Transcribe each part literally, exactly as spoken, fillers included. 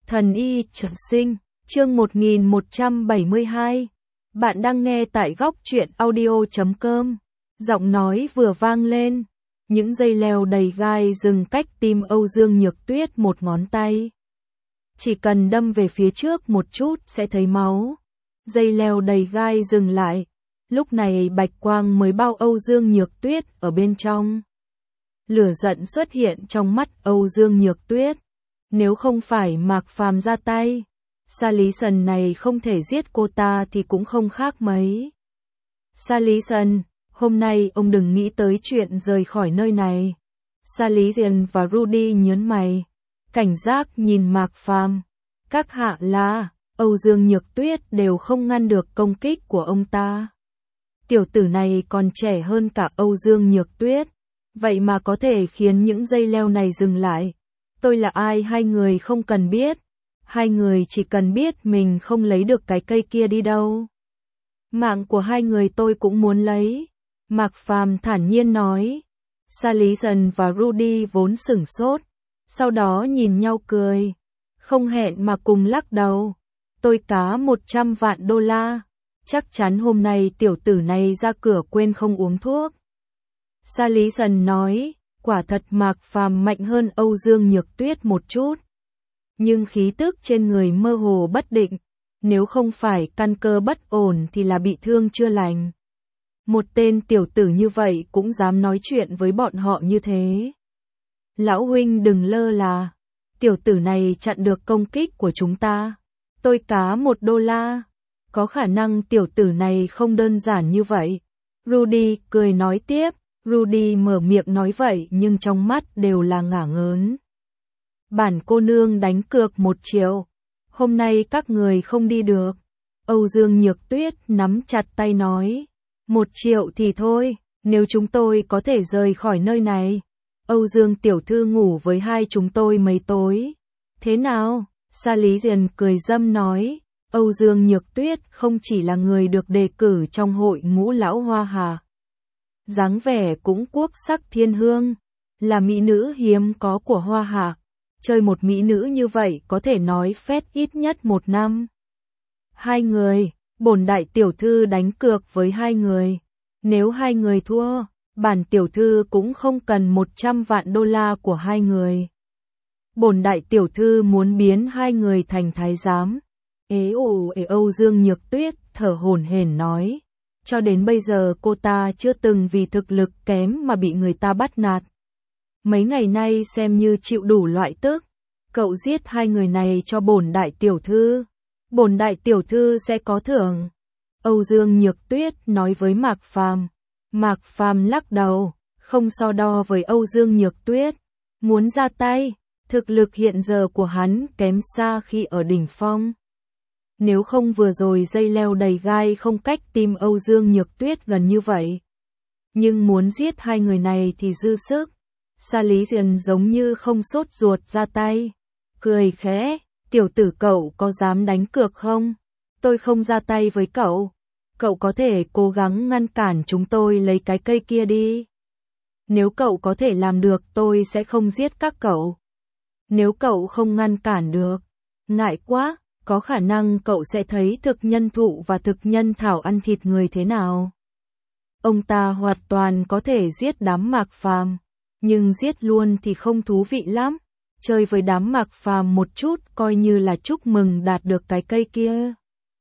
Thần y trường sinh, chương một nghìn một trăm bảy mươi hai. Bạn đang nghe tại góc truyện audio chấm com. Giọng nói vừa vang lên, những dây leo đầy gai dừng cách tim Âu Dương Nhược Tuyết một ngón tay. Chỉ cần đâm về phía trước một chút sẽ thấy máu. Dây leo đầy gai dừng lại. Lúc này bạch quang mới bao Âu Dương Nhược Tuyết ở bên trong. Lửa giận xuất hiện trong mắt Âu Dương Nhược Tuyết. Nếu không phải Mạc Phàm ra tay, Sa Lý Sần này không thể giết cô ta thì cũng không khác mấy. Sa Lý Sần, hôm nay ông đừng nghĩ tới chuyện rời khỏi nơi này. Sa Lý Diền và Rudy nhớn mày, cảnh giác nhìn Mạc Phàm. Các hạ là, Âu Dương Nhược Tuyết đều không ngăn được công kích của ông ta. Tiểu tử này còn trẻ hơn cả Âu Dương Nhược Tuyết, vậy mà có thể khiến những dây leo này dừng lại. Tôi là ai hai người không cần biết, hai người chỉ cần biết mình không lấy được cái cây kia đi đâu. Mạng của hai người tôi cũng muốn lấy, Mạc Phàm thản nhiên nói. Sa Lý Dần và Rudy vốn sửng sốt, sau đó nhìn nhau cười, không hẹn mà cùng lắc đầu. Tôi cá một trăm vạn đô la, chắc chắn hôm nay tiểu tử này ra cửa quên không uống thuốc. Sa Lý Dần nói. Quả thật Mạc Phàm mạnh hơn Âu Dương Nhược Tuyết một chút, nhưng khí tức trên người mơ hồ bất định, nếu không phải căn cơ bất ổn thì là bị thương chưa lành. Một tên tiểu tử như vậy cũng dám nói chuyện với bọn họ như thế. Lão huynh đừng lơ là, tiểu tử này chặn được công kích của chúng ta. Tôi cá một đô la, có khả năng tiểu tử này không đơn giản như vậy. Rudy cười nói tiếp. Rudy mở miệng nói vậy nhưng trong mắt đều là ngả ngớn. Bản cô nương đánh cược một triệu. Hôm nay các người không đi được. Âu Dương Nhược Tuyết nắm chặt tay nói. Một triệu thì thôi, nếu chúng tôi có thể rời khỏi nơi này. Âu Dương tiểu thư ngủ với hai chúng tôi mấy tối. Thế nào? Sa Lý Diền cười dâm nói. Âu Dương Nhược Tuyết không chỉ là người được đề cử trong hội ngũ lão hoa hà. Dáng vẻ cũng quốc sắc thiên hương, là mỹ nữ hiếm có của Hoa Hạ. Chơi một mỹ nữ như vậy có thể nói phét ít nhất một năm. Hai người, bổn đại tiểu thư đánh cược với hai người. Nếu hai người thua, bản tiểu thư cũng không cần một trăm vạn đô la của hai người. Bổn đại tiểu thư muốn biến hai người thành thái giám. Ế ồ ế Âu Dương Nhược Tuyết thở hổn hển nói. Cho đến bây giờ cô ta chưa từng vì thực lực kém mà bị người ta bắt nạt. Mấy ngày nay xem như chịu đủ loại tức. Cậu giết hai người này cho bổn đại tiểu thư. Bổn đại tiểu thư sẽ có thưởng. Âu Dương Nhược Tuyết nói với Mạc Phàm. Mạc Phàm lắc đầu, không so đo với Âu Dương Nhược Tuyết. Muốn ra tay, thực lực hiện giờ của hắn kém xa khi ở đỉnh phong. Nếu không vừa rồi dây leo đầy gai không cách tim Âu Dương Nhược Tuyết gần như vậy. Nhưng muốn giết hai người này thì dư sức. Sa Lý Diền giống như không sốt ruột ra tay. Cười khẽ, tiểu tử cậu có dám đánh cược không? Tôi không ra tay với cậu. Cậu có thể cố gắng ngăn cản chúng tôi lấy cái cây kia đi. Nếu cậu có thể làm được tôi sẽ không giết các cậu. Nếu cậu không ngăn cản được, ngại quá. Có khả năng cậu sẽ thấy thực nhân thụ và thực nhân thảo ăn thịt người thế nào. Ông ta hoàn toàn có thể giết đám Mạc Phàm, nhưng giết luôn thì không thú vị lắm. Chơi với đám Mạc Phàm một chút coi như là chúc mừng đạt được cái cây kia.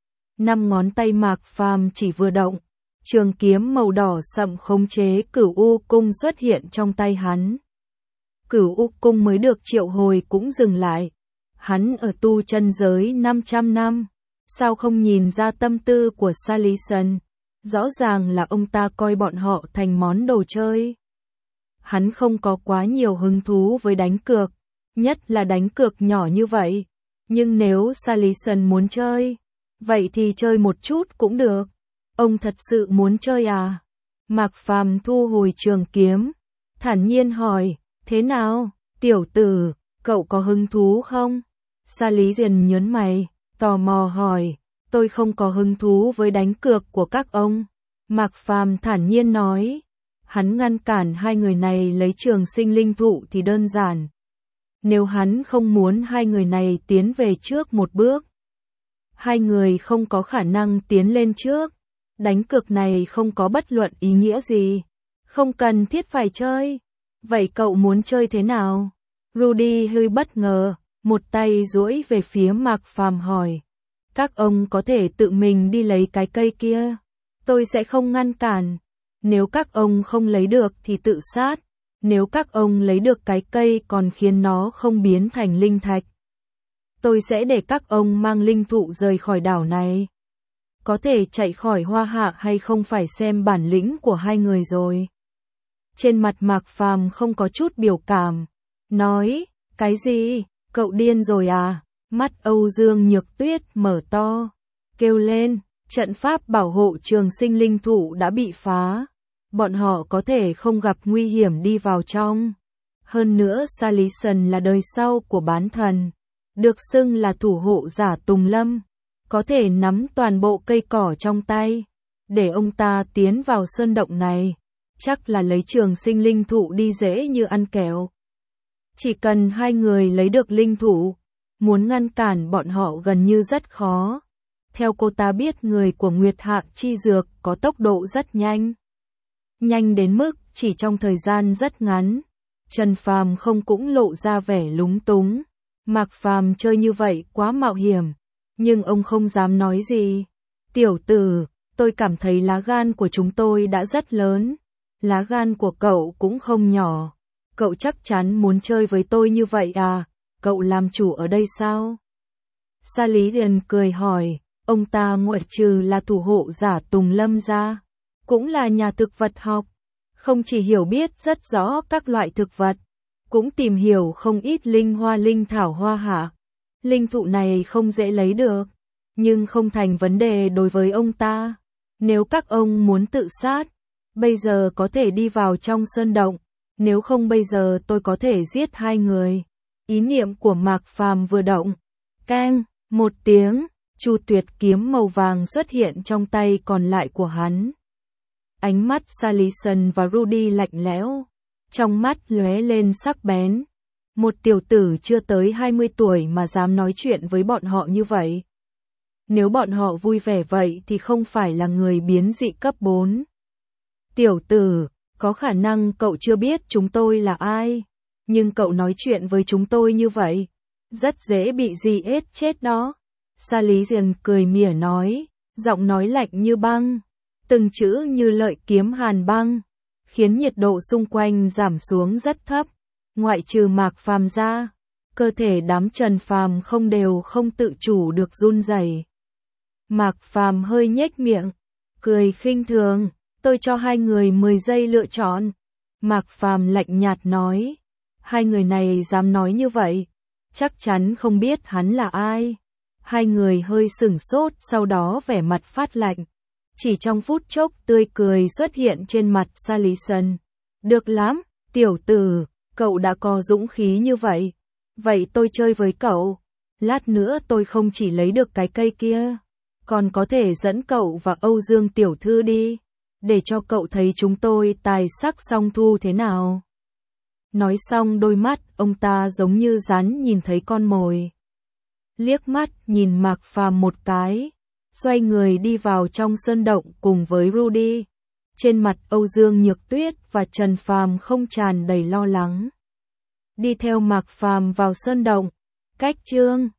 Năm ngón tay Mạc Phàm chỉ vừa động, trường kiếm màu đỏ sậm khống chế Cửu U cung xuất hiện trong tay hắn. Cửu U cung mới được triệu hồi cũng dừng lại. Hắn ở tu chân giới năm trăm năm, sao không nhìn ra tâm tư của Sa Lý Sần? Rõ ràng là ông ta coi bọn họ thành món đồ chơi. Hắn không có quá nhiều hứng thú với đánh cược, nhất là đánh cược nhỏ như vậy. Nhưng nếu Sa Lý Sần muốn chơi, vậy thì chơi một chút cũng được. Ông thật sự muốn chơi à? Mạc Phàm thu hồi trường kiếm, thản nhiên hỏi, thế nào, tiểu tử, cậu có hứng thú không? Sa Lý Diền nhớn mày, tò mò hỏi, tôi không có hứng thú với đánh cược của các ông. Mạc Phàm thản nhiên nói, hắn ngăn cản hai người này lấy trường sinh linh thụ thì đơn giản. nếu hắn không muốn hai người này tiến về trước một bước. Hai người không có khả năng tiến lên trước, đánh cược này không có bất luận ý nghĩa gì, không cần thiết phải chơi. Vậy cậu muốn chơi thế nào? Rudy hơi bất ngờ, một tay duỗi về phía Mạc Phàm hỏi. Các ông có thể tự mình đi lấy cái cây kia, tôi sẽ không ngăn cản. Nếu các ông không lấy được thì tự sát, nếu các ông lấy được cái cây còn khiến nó không biến thành linh thạch, tôi sẽ để các ông mang linh thụ rời khỏi đảo này. Có thể chạy khỏi Hoa Hạ hay không phải xem bản lĩnh của hai người rồi. Trên mặt Mạc Phàm không có chút biểu cảm, nói, cái gì, cậu điên rồi à? Mắt Âu Dương Nhược Tuyết mở to, kêu lên, trận pháp bảo hộ trường sinh linh thụ đã bị phá, bọn họ có thể không gặp nguy hiểm đi vào trong. Hơn nữa Salison là đời sau của bán thần, được xưng là thủ hộ giả Tùng Lâm, có thể nắm toàn bộ cây cỏ trong tay, để ông ta tiến vào sơn động này, chắc là lấy trường sinh linh thụ đi dễ như ăn kẹo. Chỉ cần hai người lấy được linh thụ, muốn ngăn cản bọn họ gần như rất khó. Theo cô ta biết người của Nguyệt Hạ Chi Dược có tốc độ rất nhanh. Nhanh đến mức chỉ trong thời gian rất ngắn. Trần Phàm không cũng lộ ra vẻ lúng túng. Mạc Phàm chơi như vậy quá mạo hiểm, nhưng ông không dám nói gì. Tiểu tử, tôi cảm thấy lá gan của chúng tôi đã rất lớn. Lá gan của cậu cũng không nhỏ. Cậu chắc chắn muốn chơi với tôi như vậy à? Cậu làm chủ ở đây sao? Sa Lý Điền cười hỏi, ông ta ngoại trừ là thủ hộ giả Tùng Lâm ra, cũng là nhà thực vật học, không chỉ hiểu biết rất rõ các loại thực vật, cũng tìm hiểu không ít linh hoa linh thảo Hoa Hạ. Linh thụ này không dễ lấy được, nhưng không thành vấn đề đối với ông ta. Nếu các ông muốn tự sát, bây giờ có thể đi vào trong sơn động, nếu không bây giờ tôi có thể giết hai người. Ý niệm của Mạc Phàm vừa động, keng, một tiếng, Chu Tuyệt kiếm màu vàng xuất hiện trong tay còn lại của hắn. Ánh mắt Salison và Rudy lạnh lẽo, trong mắt lóe lên sắc bén. Một tiểu tử chưa tới hai mươi tuổi mà dám nói chuyện với bọn họ như vậy. Nếu bọn họ vui vẻ vậy thì không phải là người biến dị cấp bốn. Tiểu tử, có khả năng cậu chưa biết chúng tôi là ai, nhưng cậu nói chuyện với chúng tôi như vậy, rất dễ bị gì ết chết đó. Sa Lý Diền cười mỉa nói, giọng nói lạnh như băng, từng chữ như lợi kiếm hàn băng, khiến nhiệt độ xung quanh giảm xuống rất thấp. Ngoại trừ Mạc Phàm ra, cơ thể đám Trần Phàm không đều không tự chủ được run rẩy. Mạc Phàm hơi nhếch miệng, cười khinh thường, tôi cho hai người mười giây lựa chọn. Mạc Phàm lạnh nhạt nói, hai người này dám nói như vậy, chắc chắn không biết hắn là ai. Hai người hơi sửng sốt, sau đó vẻ mặt phát lạnh. Chỉ trong phút chốc tươi cười xuất hiện trên mặt Salison. Được lắm, tiểu tử, cậu đã có dũng khí như vậy. Vậy tôi chơi với cậu. Lát nữa tôi không chỉ lấy được cái cây kia, còn có thể dẫn cậu và Âu Dương tiểu thư đi, để cho cậu thấy chúng tôi tài sắc song thu thế nào. Nói xong đôi mắt ông ta giống như rắn nhìn thấy con mồi. Liếc mắt nhìn Mạc Phàm một cái, xoay người đi vào trong sơn động cùng với Rudy. Trên mặt Âu Dương Nhược Tuyết và Trần Phàm không tràn đầy lo lắng. Đi theo Mạc Phàm vào sơn động. Cách chương